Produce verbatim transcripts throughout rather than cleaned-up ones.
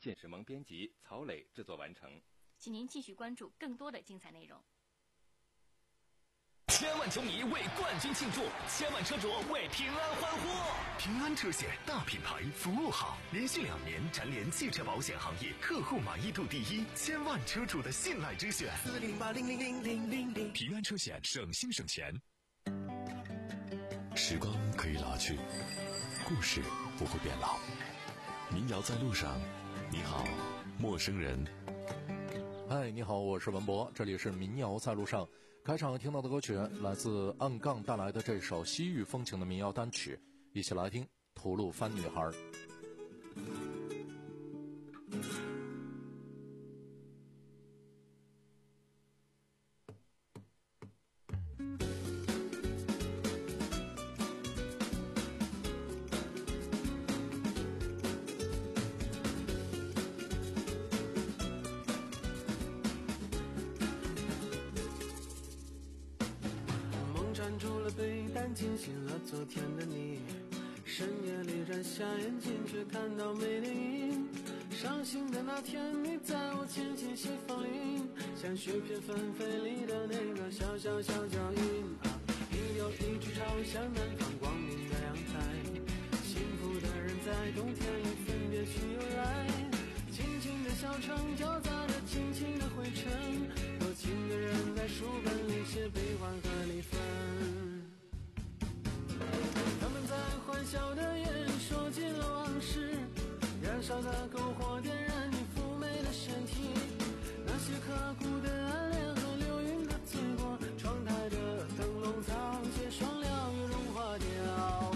信史萌编辑，曹磊制作完成。 请您继续关注更多的精彩内容。 千万球迷为冠军庆祝，千万车主为平安欢呼。 平安车险大品牌，服务好，连续两年蝉联汽车保险行业客户满意度第一，千万车主的信赖之选。 四零八零零零零零零， 平安车险，省心省钱。时光可以老去，故事不会变老。民谣在路上，你好，陌生人。 嗨，你好，我是文博，这里是民谣在路上。开场听到的歌曲来自暗杠带来的这首西域风情的民谣单曲，一起来听《吐鲁番女孩》。 缠住了被单，惊醒了昨天的你。深夜里摘下眼镜，却看到没电影。伤心的那天，你在我浅浅西风里，像雪片纷飞里的那个小小小脚印啊。你有一直朝向南方光明的阳台，幸福的人在冬天里分别去又来。轻轻的小城交杂着轻轻的灰尘，多情的人在书本里写悲欢和离分。他们在欢笑的夜里说尽了往事，燃烧的篝火点燃你妩媚的身体，那些刻骨的暗恋和流云的罪过，窗台的灯笼草结霜了又融化掉。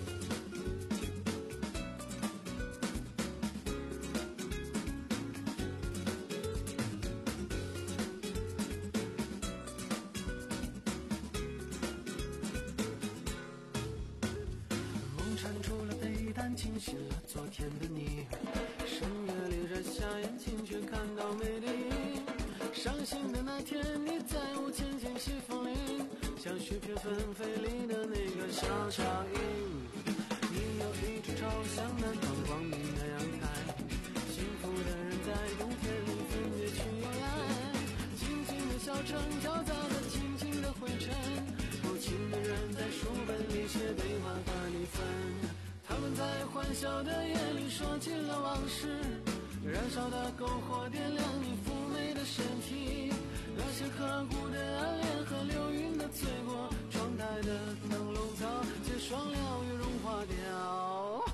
清醒了昨天的你，深夜里摘下眼镜，却看到没电影。伤心的那天，你在我浅浅西风里，像雪片纷飞里的那个小脚印。你有一只朝向南方光明的阳台，幸福的人在冬天里分别去又来。静静的小城交杂着轻轻的灰尘，多情的人在书本里写悲欢和离分。他们在欢笑的夜里说尽了往事，燃烧的篝火点亮你妩媚的身体，那些刻骨的暗恋和流云的罪过，窗台的灯笼草结霜了又融化掉。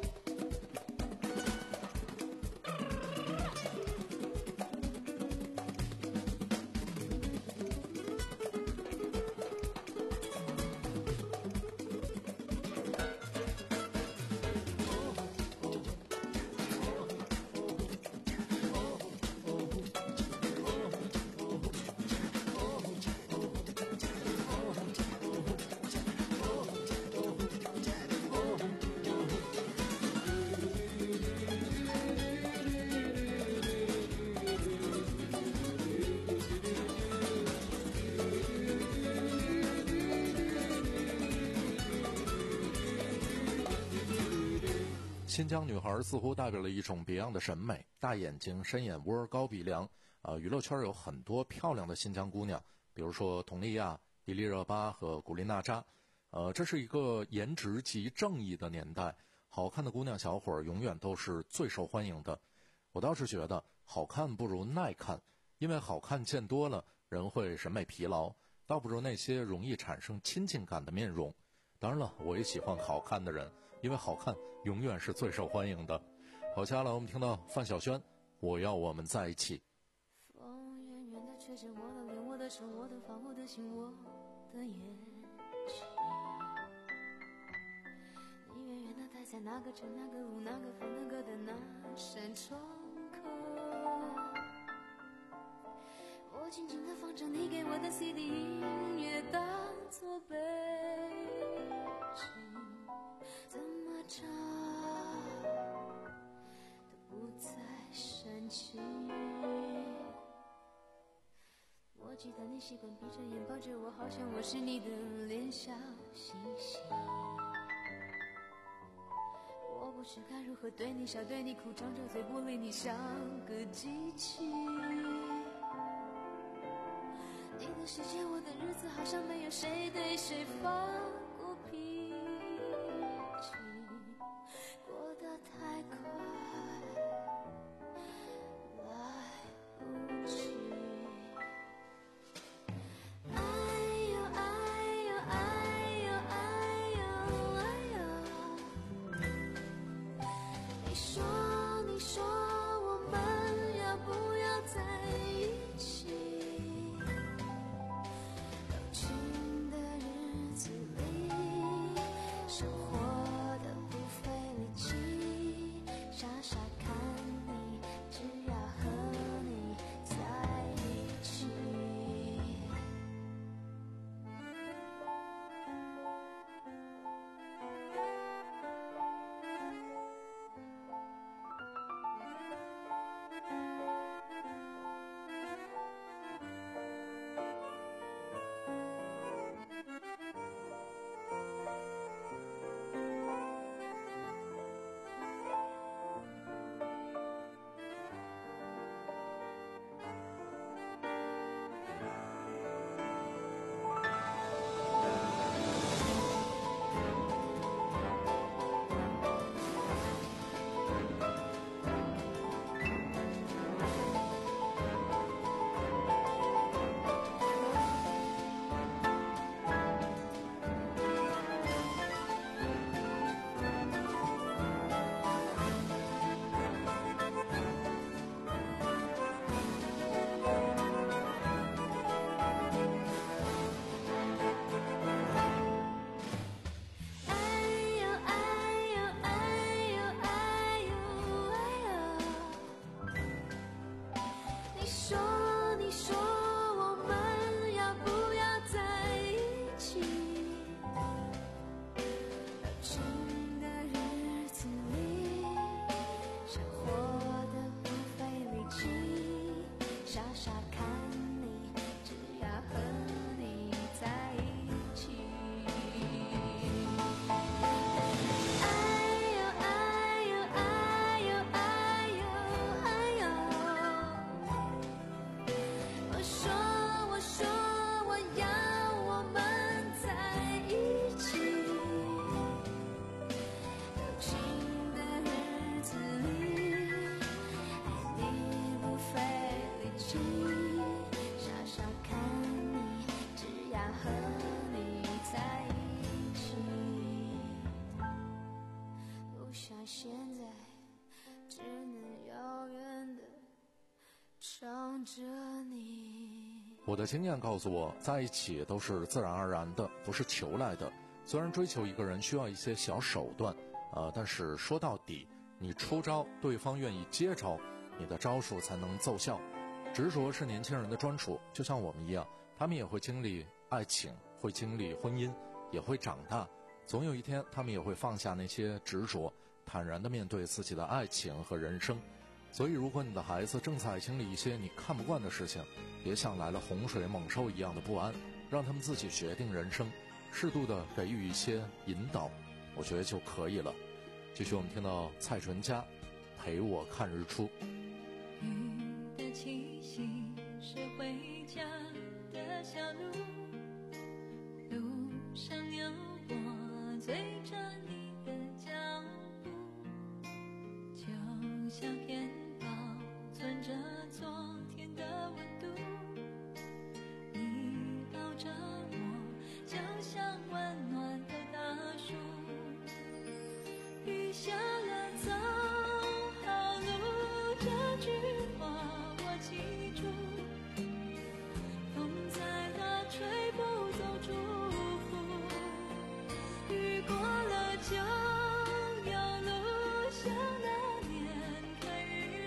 新疆女孩似乎代表了一种别样的审美，大眼睛、深眼窝、高鼻梁。呃，娱乐圈有很多漂亮的新疆姑娘，比如说佟丽娅、迪丽热巴和古力娜扎。呃，这是一个颜值即正义的年代，好看的姑娘小伙儿永远都是最受欢迎的。我倒是觉得好看不如耐看，因为好看见多了人会审美疲劳，倒不如那些容易产生亲近感的面容。当然了，我也喜欢好看的人，因为好看永远是最受欢迎的。好，接下来我们听到范晓萱，我要我们在一起。 风远远的吹着我的脸，我的手，我的发，我的心，我的眼睛。你远远的待在那个城，那个路，那个分那个的那扇窗口，我静静地放着你给我的 C D 音乐，当作背景，怎么唱都不再煽情。我记得你习惯闭着眼抱着我，好像我是你的脸小星星。我不知是该如何对你笑对你哭，张着嘴不理你，像个机器。你的世界我的日子好像没有谁对谁发过脾气，过得太快来不及。哎呦哎呦哎呦哎呦哎呦，你说你说我们要不要在一起？有情的日子里，生活的不费力气，傻傻看你，只要和你在一起。现在只能遥远的想着你。 我的经验告诉我，在一起都是自然而然的，不是求来的。虽然追求一个人需要一些小手段，呃，但是说到底，你出招，对方愿意接招，你的招数才能奏效。执着是年轻人的专属，就像我们一样，他们也会经历爱情，会经历婚姻，也会长大。总有一天，他们也会放下那些执着，坦然地面对自己的爱情和人生。所以如果你的孩子正在经历一些你看不惯的事情，别像来了洪水猛兽一样的不安，让他们自己决定人生，适度的给予一些引导，我觉得就可以了。继续我们听到蔡淳佳陪我看日出。 雨的气息是回家的小路，路上有我追着你的脚步，就像片保存着昨天的温度，你抱着我就像温暖的大树，雨下了走好路，这句话我记住，风在它吹不走祝福，雨过了就有路，像那年看日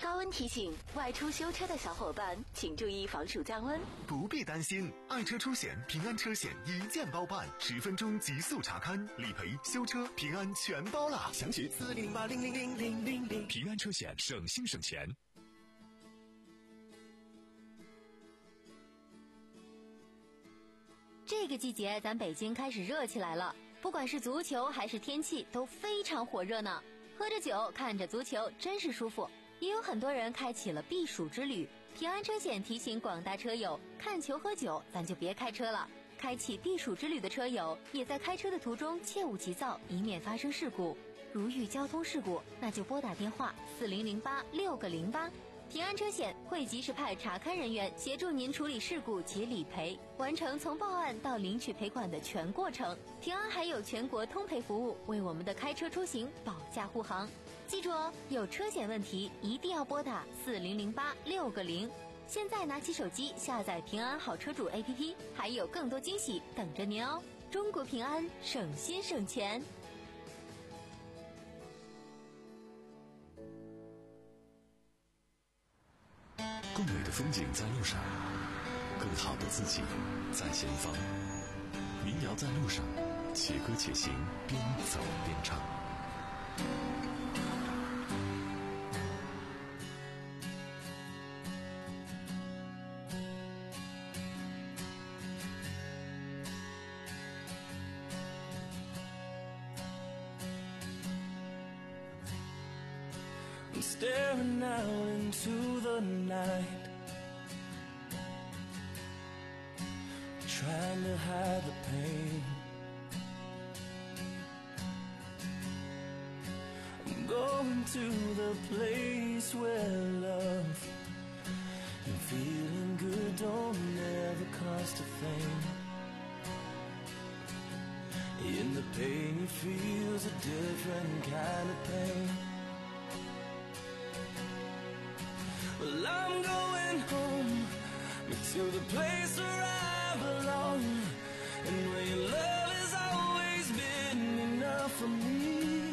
高温提醒：外出修车的小伙伴，请注意防暑降温。 不必担心，爱车出险平安车险一键包办，十分钟极速查勘、理赔、修车，平安全包啦！详询四零零八零零零零零零。平安车险，省心省钱。 这个季节，咱北京开始热起来了，不管是足球还是天气，都非常火热呢。喝着酒，看着足球，真是舒服。也有很多人开启了避暑之旅。平安车险提醒广大车友，看球喝酒，咱就别开车了。开启避暑之旅的车友，也在开车的途中切勿急躁，以免发生事故。如遇交通事故，那就拨打电话四零零八六个零八。平安车险会及时派查勘人员协助您处理事故及理赔，完成从报案到领取赔款的全过程。平安还有全国通赔服务，为我们的开车出行保驾护航。记住哦，有车险问题一定要拨打四零零八六个零。现在拿起手机下载平安好车主 A P P， 还有更多惊喜等着您哦！中国平安，省心省钱。 更美的风景在路上，更好的自己在前方。民谣在路上，且歌且行，边走边唱。 I'm staring out into the night, trying to hide the pain. I'm going to the place where love and feeling good don't ever cost a thing. In the pain you feel's a different kind of pain. Well, I'm going home to the place where I belong, and where your love has always been enough for me.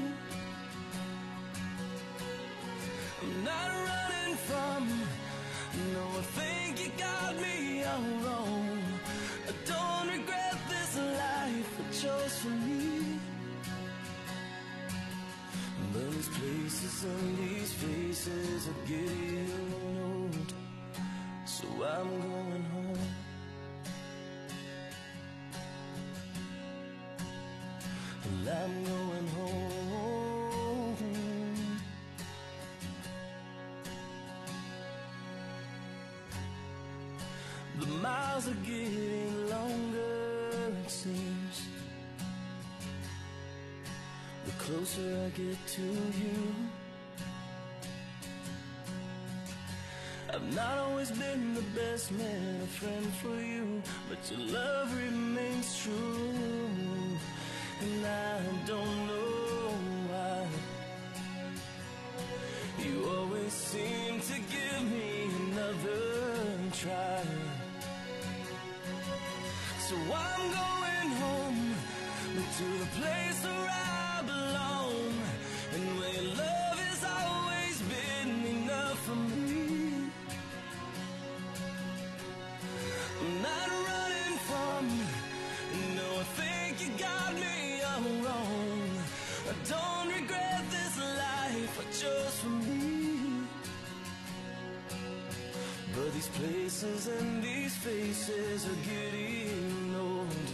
I'm not running from, no, I think you got me all wrong. I don't regret this life I chose for me. But these places and these faces are getting old, so I'm going home. Well, I'm going home. The miles are getting longer, it seems, the closer I get to you. I've not always been the best man, a friend for you, but your love remains true, and I don't know why. You always seem to give me another try. So I'm going home to the place where I belong, and where your love has always been enough for me. I'm not running from, no, I think you got me all wrong. I don't regret this life I chose for me. But these places and these faces are getting old.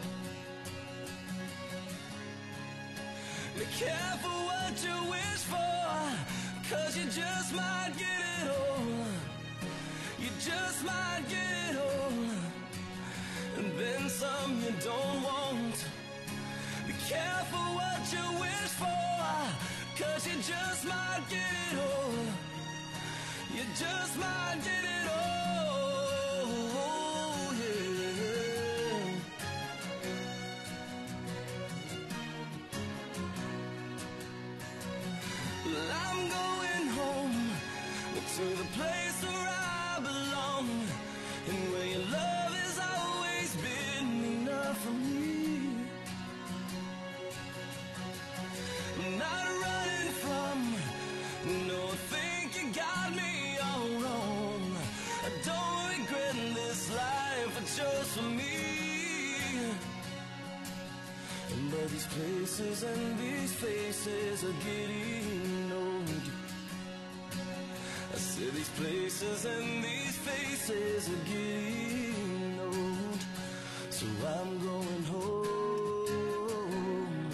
Be careful what you wish for, 'cause you just might get it all. You just might get it all, and then some you don't want. Be careful what you wish for, 'cause you just might get it all. You just might get it all, yeah. Well, I'm going home to the place where I belong, and where your love has always been enough for me. I'm not running from, no, I think you got me places and these faces are getting old. I said these places and these faces are getting old. So I'm going home.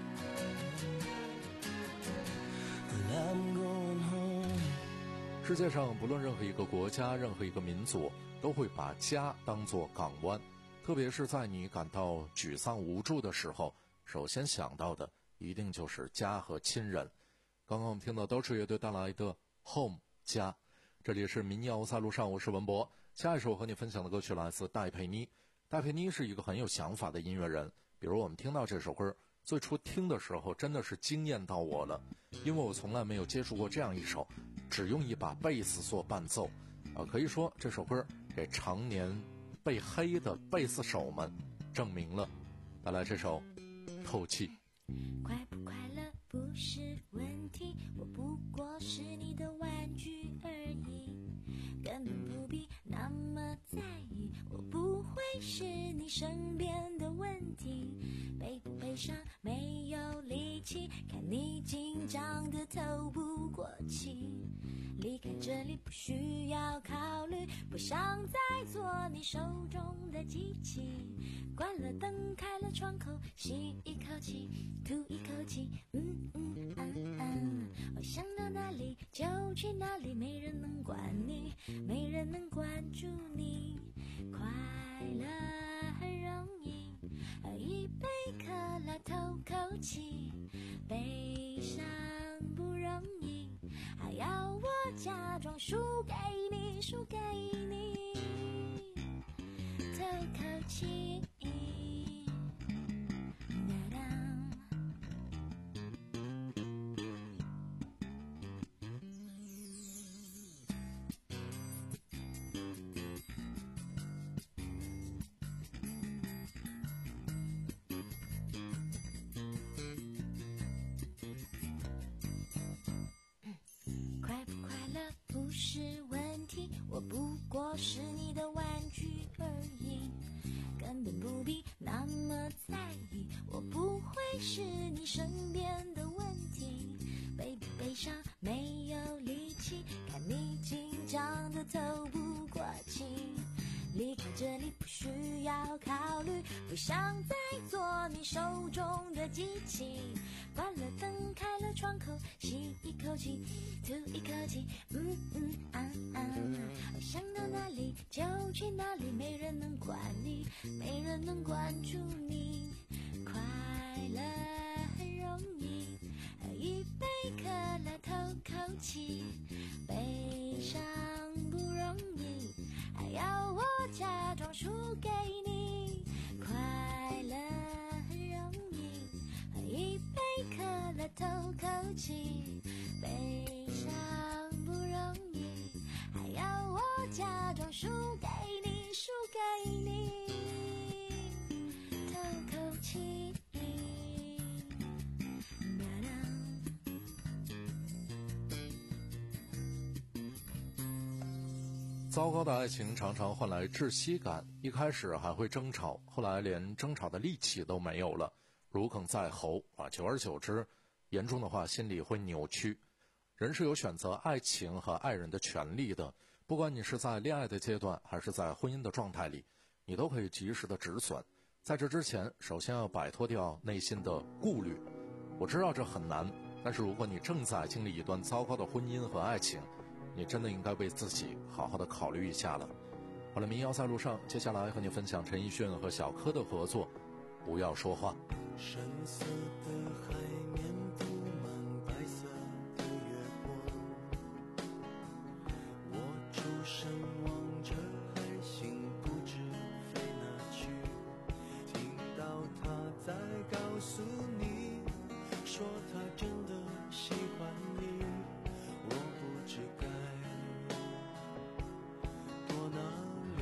And I'm going home. 世界上不论任何一个国家，任何一个民族，都会把家当作港湾。特别是在你感到沮丧无助的时候，首先想到的一定就是家和亲人。刚刚我们听到都市乐队带来的 Home 家，这里是民谣在路上，我是文博。下一首和你分享的歌曲来自戴佩妮。戴佩妮是一个很有想法的音乐人，比如我们听到这首歌，最初听的时候真的是惊艳到我了，因为我从来没有接触过这样一首只用一把贝斯做伴奏啊，可以说这首歌给常年被黑的贝斯手们证明了。带来这首透气。 快不快乐不是问题，我不过是你的玩具而已，根本不必那么在意，我不会是你身边的问题，悲不悲伤没有力气，看你紧张的透不过气，离开这里不需要考虑，不想再做你手中的机器，关了灯开了窗口，吸一口气吐一口气，嗯嗯啊啊，我想到哪里就去哪里，没人能管你，没人能关注你，快乐很容易，喝一杯可乐透口气，悲伤不容易，还要我假装输给你，输给你，透口气。不是问题，我不过是你的玩具而已，根本不必那么在意，我不会是你身边的问题，悲不悲伤没有力气，看你紧张的透不过气，离开这里不需要考虑，不想再做你手中的机器，关了灯开了窗口，吸一口气吐一口气，嗯嗯啊啊，我想到哪里就去哪里，没人能管你，没人能关注你，快乐很容易，喝一杯可乐透口气，悲伤不容易，还要我假装输给你，快乐很容易，喝一杯可乐透口气，悲伤不容易，还要我假装输给你，输给你，透口气。 糟糕的爱情常常换来窒息感，一开始还会争吵，后来连争吵的力气都没有了，如鲠在喉啊！久而久之，严重的话心理会扭曲。人是有选择爱情和爱人的权利的，不管你是在恋爱的阶段还是在婚姻的状态里，你都可以及时的止损。在这之前，首先要摆脱掉内心的顾虑。我知道这很难，但是如果你正在经历一段糟糕的婚姻和爱情，你真的应该为自己好好的考虑一下了。好了，民谣在路上，接下来和你分享陈奕迅和小柯的合作，不要说话。 深色的海面布满白色的月光，我出神望着海星不知飞哪去，听到他在告诉你说他真的喜欢你，我不知该躲哪里。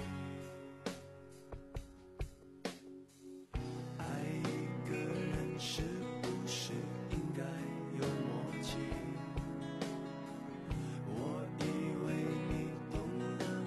爱一个人是不是应该有默契？我以为你懂得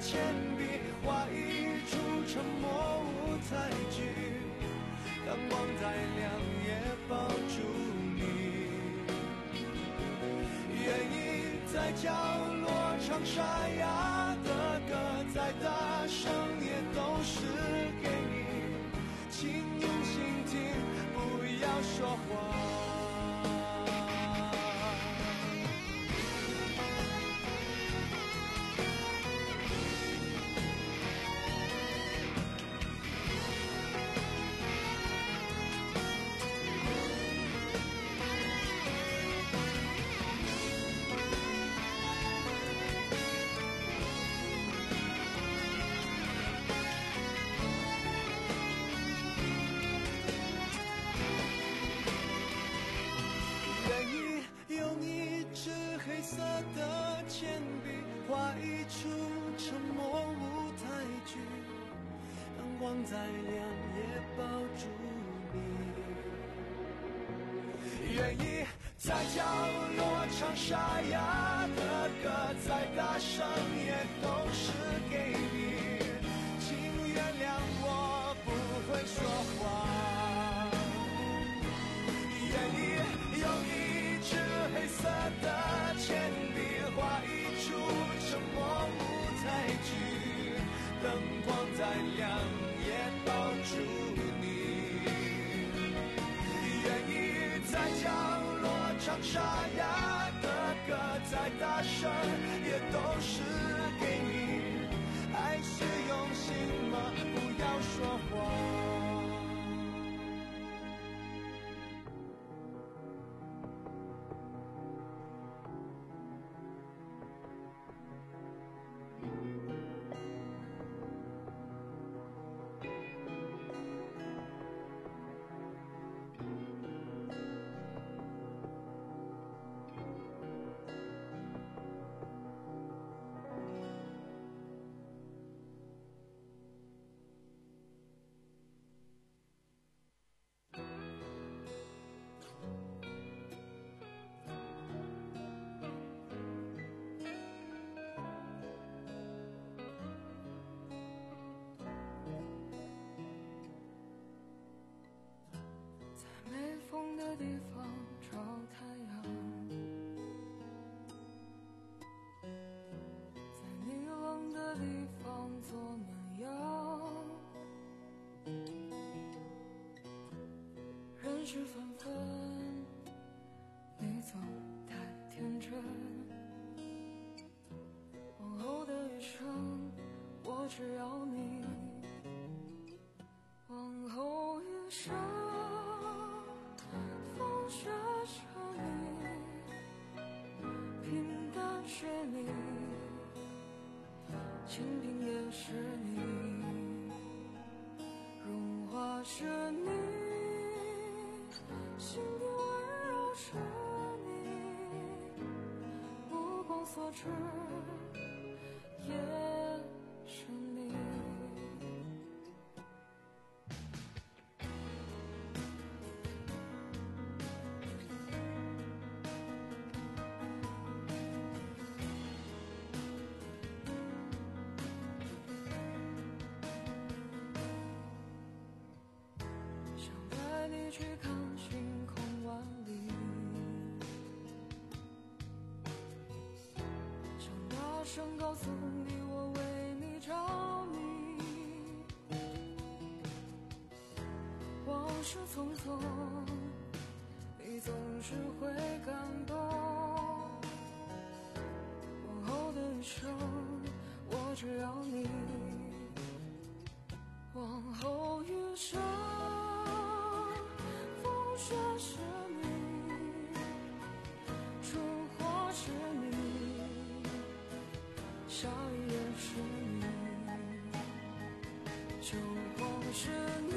铅笔，画一出沉默舞台剧。当光再亮也抱住你，愿意在角落唱沙哑的歌，再大声也都是给你，请用心听，不要说话。色的铅笔画一出沉默舞台剧，当光再亮也抱住你，愿意在角落唱沙哑的歌，再大声也都是给你，请原谅我不会说话，愿意用一支黑色的铅笔画一出沉默舞台剧，灯光再亮也抱住你，愿意在角落唱沙哑的歌，再大声也都是给你，爱是用心吗？不要说谎。风的地方找太阳，在你冷的地方做暖阳，人事纷纷，你总太天真，往后的余生我只要你，往后余生风雪是你，平淡是你，清贫也是你，融化是你，心底温柔是你，目光所至也是你。去看星空万里，想大声告诉你我为你着迷，往事匆匆，你总是会感动，往后的余生我只要你，往后余生雪是你，春花是你，夏雨也是你，秋光是你，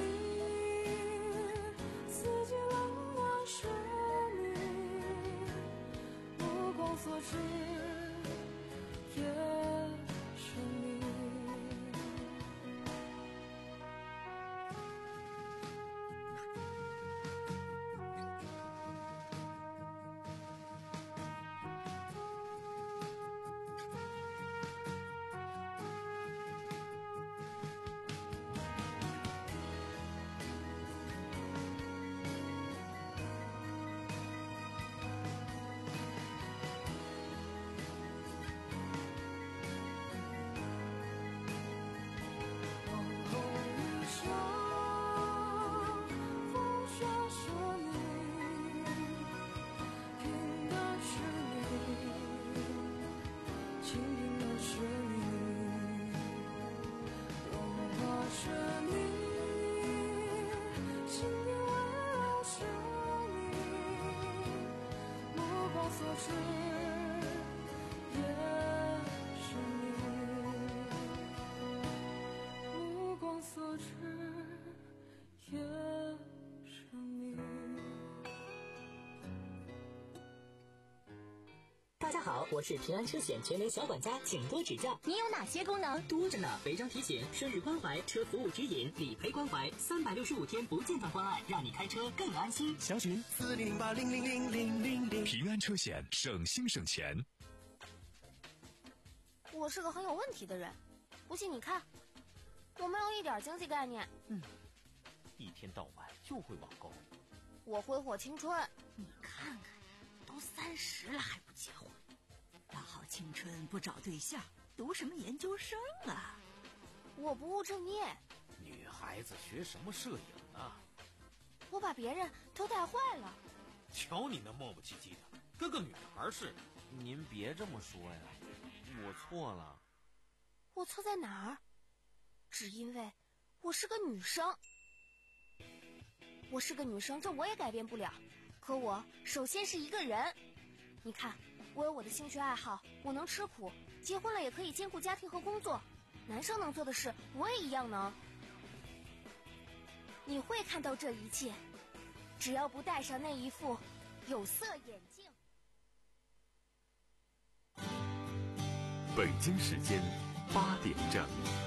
四季冷暖是你，目光所至也是你。 所至，也是你；目光所至，也是你。 大家好，我是平安车险全能小管家，请多指教。 你有哪些功能？ 多着呢，违章提醒、生日关怀、车服务指引、理赔关怀，三百六十五天不间断关爱，让你开车更安心。 详询四零零八零零零零零零。平安车险，省心省钱。 我是个很有问题的人，不信你看，我没有一点经济概念。 嗯，一天到晚就会网购。 我挥霍青春。 你看看，都三十了还不结婚，大好青春不找对象，读什么研究生啊？ 我不务正业。 女孩子学什么摄影啊？ 我把别人都带坏了。 瞧你那磨磨唧唧的，跟个女孩似的。 您别这么说呀，我错了。 我错在哪儿？只因为我是个女生。我是个女生，这我也改变不了。可我首先是一个人。你看，我有我的兴趣爱好，我能吃苦，结婚了也可以兼顾家庭和工作。男生能做的事，我也一样能。你会看到这一切，只要不戴上那一副有色眼镜。 北京时间八点整。